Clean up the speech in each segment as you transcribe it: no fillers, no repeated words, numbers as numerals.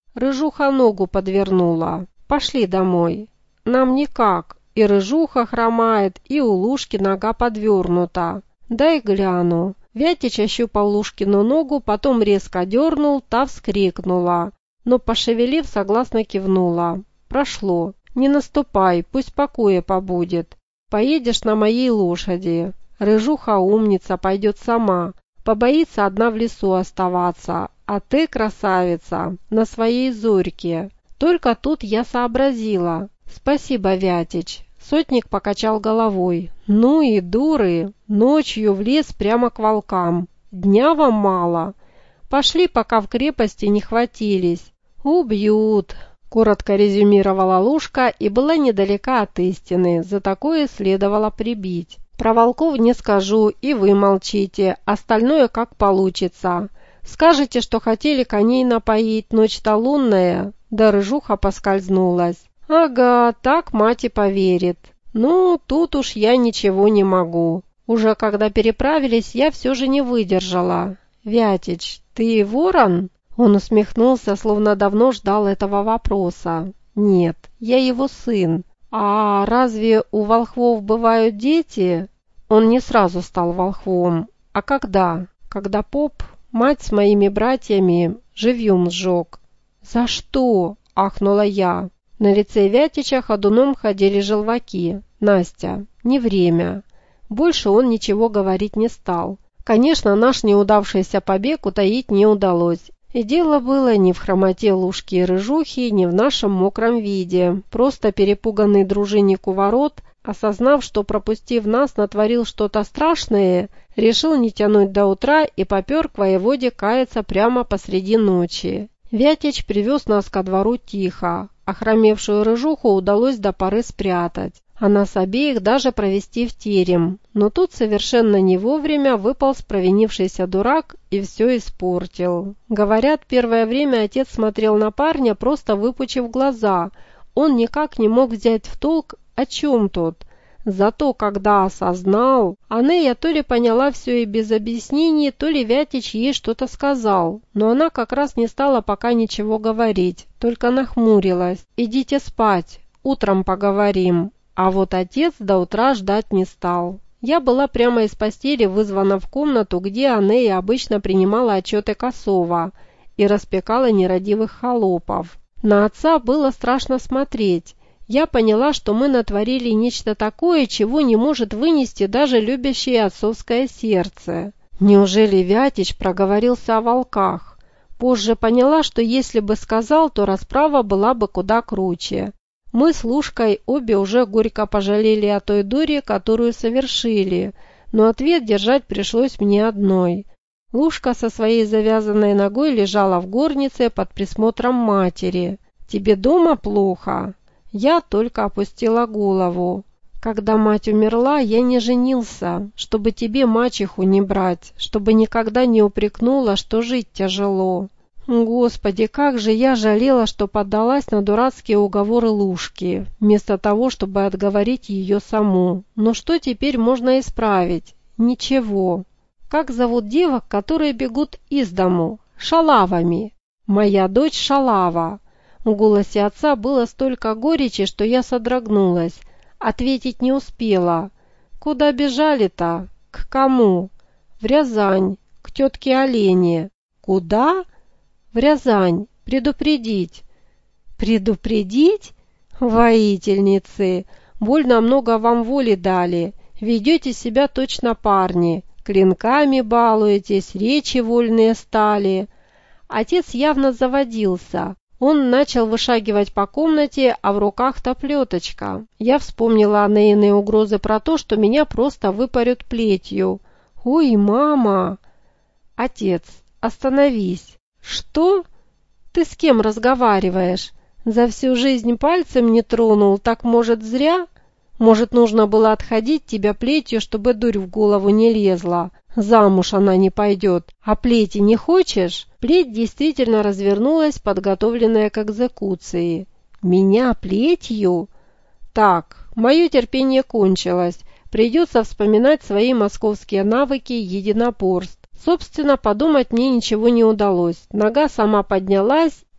Рыжуха ногу подвернула. Пошли домой. Нам никак. И Рыжуха хромает, и у Лушки нога подвернута. Дай гляну. Вятич ощупал Лушкину ногу, потом резко дернул, та вскрикнула. Но, пошевелив, согласно кивнула. Прошло. Не наступай, пусть покоя побудет. Поедешь на моей лошади. Рыжуха умница, пойдет сама. Побоится одна в лесу оставаться. А ты, красавица, на своей Зорьке. Только тут я сообразила. Спасибо, Вятич. Сотник покачал головой. Ну и дуры. Ночью в лес прямо к волкам. Дня вам мало. Пошли, пока в крепости не хватились. Убьют. Коротко резюмировала Лушка и была недалека от истины. За такое следовало прибить. Про волков не скажу, и вы молчите. Остальное как получится. Скажете, что хотели коней напоить, ночь-то лунная. Да Рыжуха поскользнулась. Ага, так мать и поверит. Ну, тут уж я ничего не могу. Уже когда переправились, я все же не выдержала. Вятич, ты ворон? Он усмехнулся, словно давно ждал этого вопроса. Нет, я его сын. А разве у волхвов бывают дети? Он не сразу стал волхвом. А когда? Когда поп, мать с моими братьями, живьем сжег. За что? Ахнула я. На лице Вятича ходуном ходили желваки. Настя, не время. Больше он ничего говорить не стал. Конечно, наш неудавшийся побег утаить не удалось. И дело было не в хромоте Лушки и Рыжухи, не в нашем мокром виде. Просто перепуганный дружинник у ворот, осознав, что, пропустив нас, натворил что-то страшное, решил не тянуть до утра и попер к воеводе каяться прямо посреди ночи. Вятич привез нас ко двору тихо. Охромевшую Рыжуху удалось до поры спрятать, а нас обеих даже провести в терем. Но тут совершенно не вовремя выполз провинившийся дурак и все испортил. Говорят, первое время отец смотрел на парня, просто выпучив глаза. Он никак не мог взять в толк, о чем тот. Зато когда осознал, Анея то ли поняла все и без объяснений, то ли Вятич ей что-то сказал, но она как раз не стала пока ничего говорить, только нахмурилась. «Идите спать, утром поговорим». А вот отец до утра ждать не стал. Я была прямо из постели вызвана в комнату, где Анея обычно принимала отчеты Косова и распекала нерадивых холопов. На отца было страшно смотреть. Я поняла, что мы натворили нечто такое, чего не может вынести даже любящее отцовское сердце. Неужели Вятич проговорился о волках? Позже поняла, что если бы сказал, то расправа была бы куда круче. Мы с Лушкой обе уже горько пожалели о той дуре, которую совершили, но ответ держать пришлось мне одной. Лушка со своей завязанной ногой лежала в горнице под присмотром матери. «Тебе дома плохо?» Я только опустила голову. Когда мать умерла, я не женился, чтобы тебе мачеху не брать, чтобы никогда не упрекнула, что жить тяжело. Господи, как же я жалела, что поддалась на дурацкие уговоры Лушки, вместо того, чтобы отговорить ее саму. Но что теперь можно исправить? Ничего. Как зовут девок, которые бегут из дому? Шалавами. Моя дочь Шалава. В голосе отца было столько горечи, что я содрогнулась. Ответить не успела. Куда бежали-то? К кому? В Рязань, к тетке Олене. Куда? В Рязань. Предупредить. Предупредить? Воительницы, больно много вам воли дали. Ведете себя точно парни. Клинками балуетесь, речи вольные стали. Отец явно заводился. Он начал вышагивать по комнате, а в руках таплеточка. Я вспомнила Анеины угрозы про то, что меня просто выпарют плетью. «Ой, мама!» «Отец, остановись!» «Что? Ты с кем разговариваешь? За всю жизнь пальцем не тронул, так, может, зря? Может, нужно было отходить тебя плетью, чтобы дурь в голову не лезла? Замуж она не пойдет. А плети не хочешь?» Плеть действительно развернулась, подготовленная к экзекуции. «Меня плетью?» «Так, мое терпение кончилось. Придется вспоминать свои московские навыки единоборств. Собственно, подумать мне ничего не удалось. Нога сама поднялась,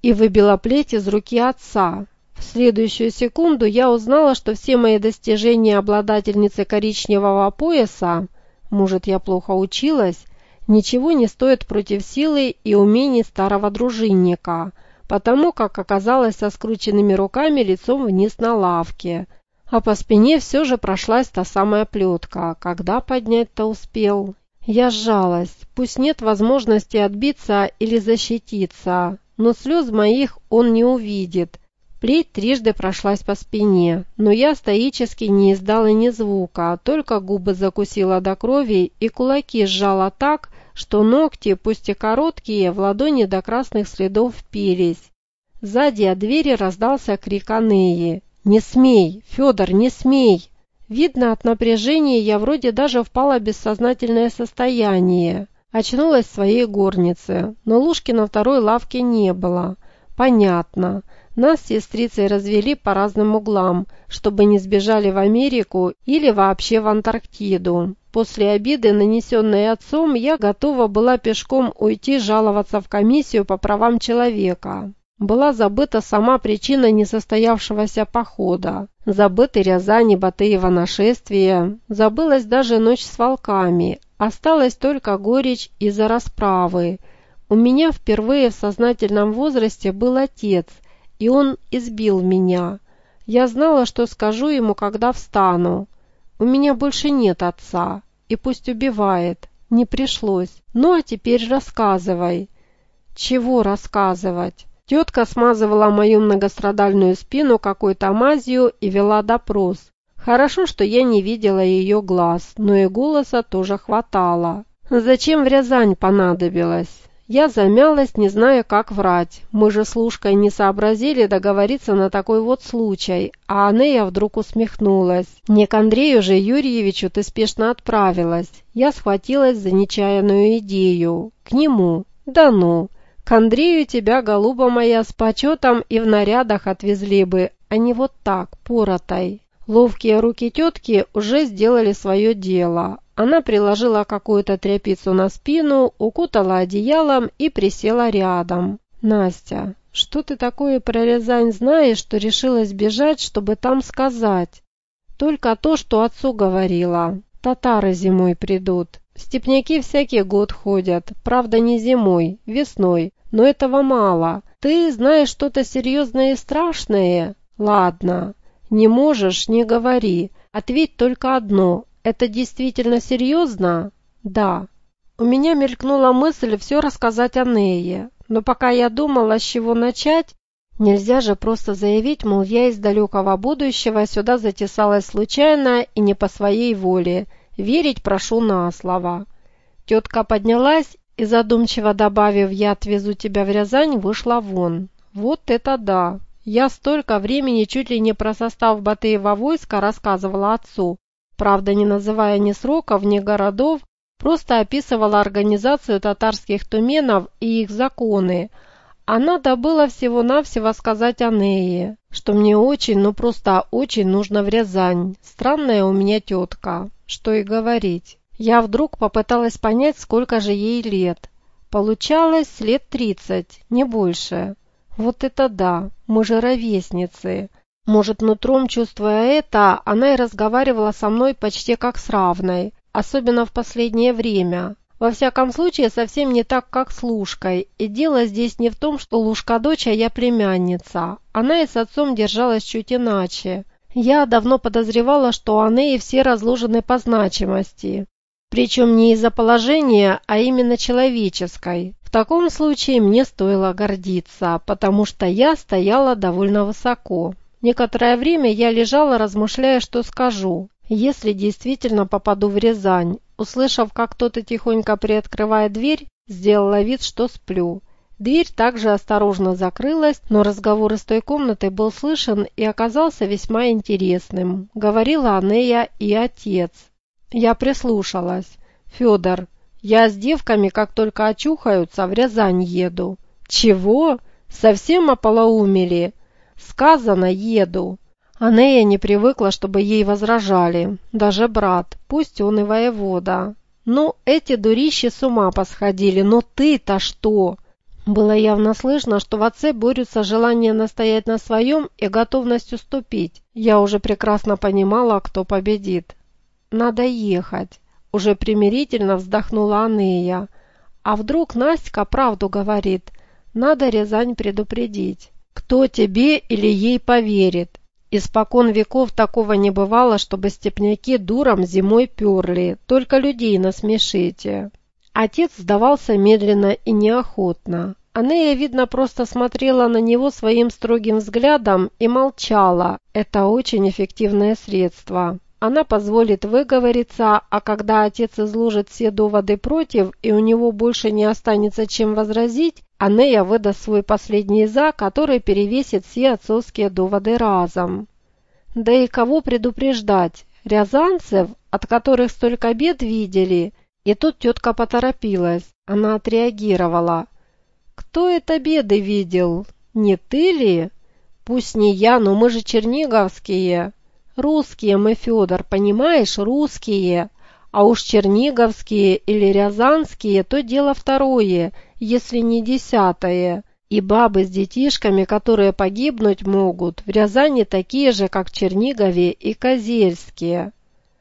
и выбила плеть из руки отца. В следующую секунду я узнала, что все мои достижения обладательницы коричневого пояса, может, я плохо училась, ничего не стоят против силы и умений старого дружинника, потому как оказалась со скрученными руками лицом вниз на лавке. А по спине все же прошлась та самая плетка. Когда поднять-то успел? Я сжалась. Пусть нет возможности отбиться или защититься, но слез моих он не увидит. Плеть трижды прошлась по спине, но я стоически не издала ни звука, только губы закусила до крови и кулаки сжала так, что ногти, пусть и короткие, в ладони до красных следов впились. Сзади от двери раздался крик Анеи. «Не смей! Федор, не смей!» Видно, от напряжения я вроде даже впала в бессознательное состояние. Очнулась в своей горнице, но Лушки на второй лавке не было. Понятно. Нас с сестрицей развели по разным углам, чтобы не сбежали в Америку или вообще в Антарктиду. После обиды, нанесенной отцом, я готова была пешком уйти жаловаться в комиссию по правам человека. Была забыта сама причина несостоявшегося похода. Забыты Рязань и Батыево нашествие. Забылась даже ночь с волками. Осталась только горечь из-за расправы. У меня впервые в сознательном возрасте был отец, и он избил меня. Я знала, что скажу ему, когда встану. У меня больше нет отца, и пусть убивает. Не пришлось. Ну а теперь рассказывай. Чего рассказывать? Тетка смазывала мою многострадальную спину какой-то мазью и вела допрос. Хорошо, что я не видела ее глаз, но и голоса тоже хватало. Зачем в Рязань понадобилось? Я замялась, не зная, как врать. Мы же с Лушкой не сообразили договориться на такой вот случай, а Анея вдруг усмехнулась. «Не к Андрею же Юрьевичу ты спешно отправилась». Я схватилась за нечаянную идею. «К нему». «Да ну! К Андрею тебя, голуба моя, с почетом и в нарядах отвезли бы, а не вот так, поротой». Ловкие руки тетки уже сделали свое дело. Она приложила какую-то тряпицу на спину, укутала одеялом и присела рядом. «Настя, что ты такое про Рязань знаешь, что решилась бежать, чтобы там сказать?» «Только то, что отцу говорила. Татары зимой придут. Степняки всякий год ходят, правда не зимой, весной, но этого мало. Ты знаешь что-то серьезное и страшное? Ладно, не можешь, не говори. Ответь только одно. Это действительно серьезно?» «Да». У меня мелькнула мысль все рассказать Анее, но пока я думала, с чего начать, нельзя же просто заявить, мол, я из далекого будущего сюда затесалась случайно и не по своей воле. Верить прошу на слово. Тетка поднялась и, задумчиво добавив «я отвезу тебя в Рязань», вышла вон. Вот это да! Я столько времени чуть ли не про состав Батыева войска рассказывала отцу. Правда, не называя ни сроков, ни городов, просто описывала организацию татарских туменов и их законы. А надо было всего-навсего сказать Анее, что мне очень, ну просто очень нужно в Рязань. Странная у меня тетка. Что и говорить. Я вдруг попыталась понять, сколько же ей лет. Получалось лет 30, не больше. Вот это да, мы же ровесницы. Может, нутром чувствуя это, она и разговаривала со мной почти как с равной, особенно в последнее время. Во всяком случае, совсем не так, как с Лушкой. И дело здесь не в том, что Лушка дочь, а я племянница. Она и с отцом держалась чуть иначе. Я давно подозревала, что они все разложены по значимости. Причем не из-за положения, а именно человеческой. В таком случае мне стоило гордиться, потому что я стояла довольно высоко. Некоторое время я лежала, размышляя, что скажу, если действительно попаду в Рязань. Услышав, как кто-то тихонько приоткрывает дверь, сделала вид, что сплю. Дверь также осторожно закрылась, но разговор из той комнаты был слышен и оказался весьма интересным. Говорила Анея и отец. Я прислушалась. «Федор, я с девками, как только очухаются, в Рязань еду». «Чего? Совсем ополоумели?» «Сказано, еду». Анея не привыкла, чтобы ей возражали. Даже брат, пусть он и воевода. «Ну, эти дурищи с ума посходили, но ты-то что?» Было явно слышно, что в отце борются желание настоять на своем и готовность уступить. Я уже прекрасно понимала, кто победит. «Надо ехать», – уже примирительно вздохнула Анея. «А вдруг Настя правду говорит? Надо Рязань предупредить. Кто тебе или ей поверит? Испокон веков такого не бывало, чтобы степняки дуром зимой перли, только людей насмешите». Отец сдавался медленно и неохотно. Анея, видно, просто смотрела на него своим строгим взглядом и молчала. Это очень эффективное средство. Она позволит выговориться, а когда отец изложит все доводы против и у него больше не останется чем возразить, Анея выдаст свой последний «за», который перевесит все отцовские доводы разом. Да и кого предупреждать? Рязанцев, от которых столько бед видели? И тут тетка поторопилась. Она отреагировала. «Кто это беды видел? Не ты ли?» «Пусть не я, но мы же черниговские». «Русские мы, Федор, понимаешь, русские. А уж черниговские или рязанские, то дело второе, если не десятое. И бабы с детишками, которые погибнуть могут, в Рязани такие же, как в Чернигове и Козельске».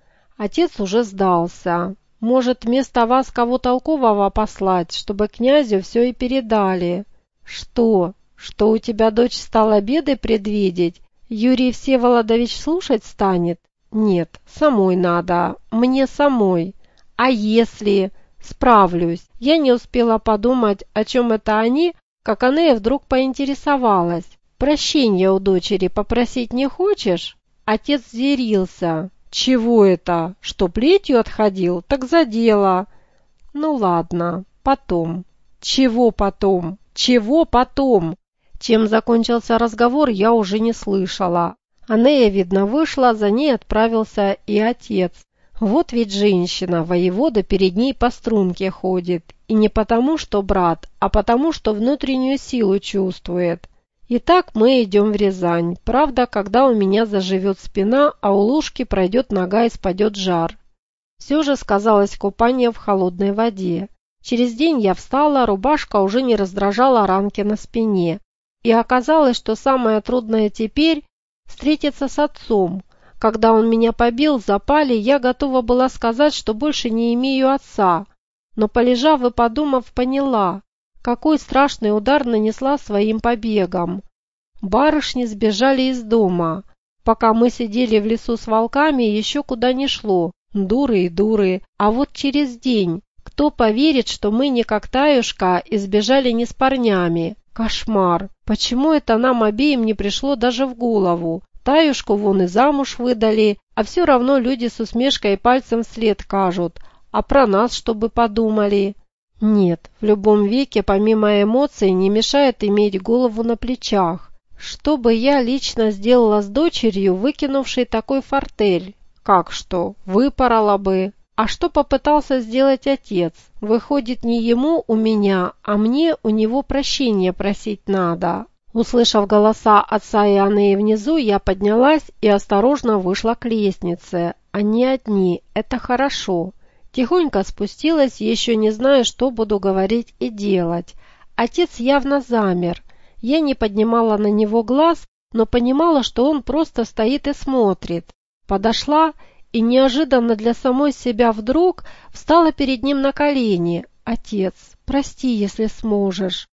Отец уже сдался. «Может, вместо вас кого толкового послать, чтобы князю все и передали?» «Что? Что у тебя дочь стала беды предвидеть? Юрий Всеволодович слушать станет?» «Нет, самой надо, мне самой. А если...» «Справлюсь». Я не успела подумать, о чем это они, как Анея вдруг поинтересовалась. «Прощения у дочери попросить не хочешь?» Отец взъярился. «Чего это? Что, плетью отходил? Так за дело». «Ну ладно, потом». «Чего потом? Чего потом?» Чем закончился разговор, я уже не слышала. Анея, видно, вышла, за ней отправился и отец. Вот ведь женщина, воевода перед ней по струнке ходит. И не потому, что брат, а потому, что внутреннюю силу чувствует. Итак, мы идем в Рязань. Правда, когда у меня заживет спина, а у Лушки пройдет нога и спадет жар. Все же сказалось купание в холодной воде. Через день я встала, рубашка уже не раздражала ранки на спине. И оказалось, что самое трудное теперь – встретиться с отцом. Когда он меня побил в запале, я готова была сказать, что больше не имею отца. Но, полежав и подумав, поняла, какой страшный удар нанесла своим побегом. Барышни сбежали из дома. Пока мы сидели в лесу с волками, еще куда ни шло. Дуры и дуры. А вот через день, кто поверит, что мы не как Таюшка и сбежали не с парнями? Кошмар. Почему это нам обеим не пришло даже в голову? Таюшку вон и замуж выдали, а все равно люди с усмешкой пальцем вслед кажут. А про нас чтобы подумали? Нет, в любом веке помимо эмоций не мешает иметь голову на плечах. Что бы я лично сделала с дочерью, выкинувшей такой фортель? Как что? Выпорола бы. А что попытался сделать отец? Выходит, не ему у меня, а мне у него прощения просить надо. Услышав голоса отца и Анеи внизу, я поднялась и осторожно вышла к лестнице. Они одни, это хорошо. Тихонько спустилась, еще не зная, что буду говорить и делать. Отец явно замер. Я не поднимала на него глаз, но понимала, что он просто стоит и смотрит. Подошла и неожиданно для самой себя вдруг встала перед ним на колени. «Отец, прости, если сможешь».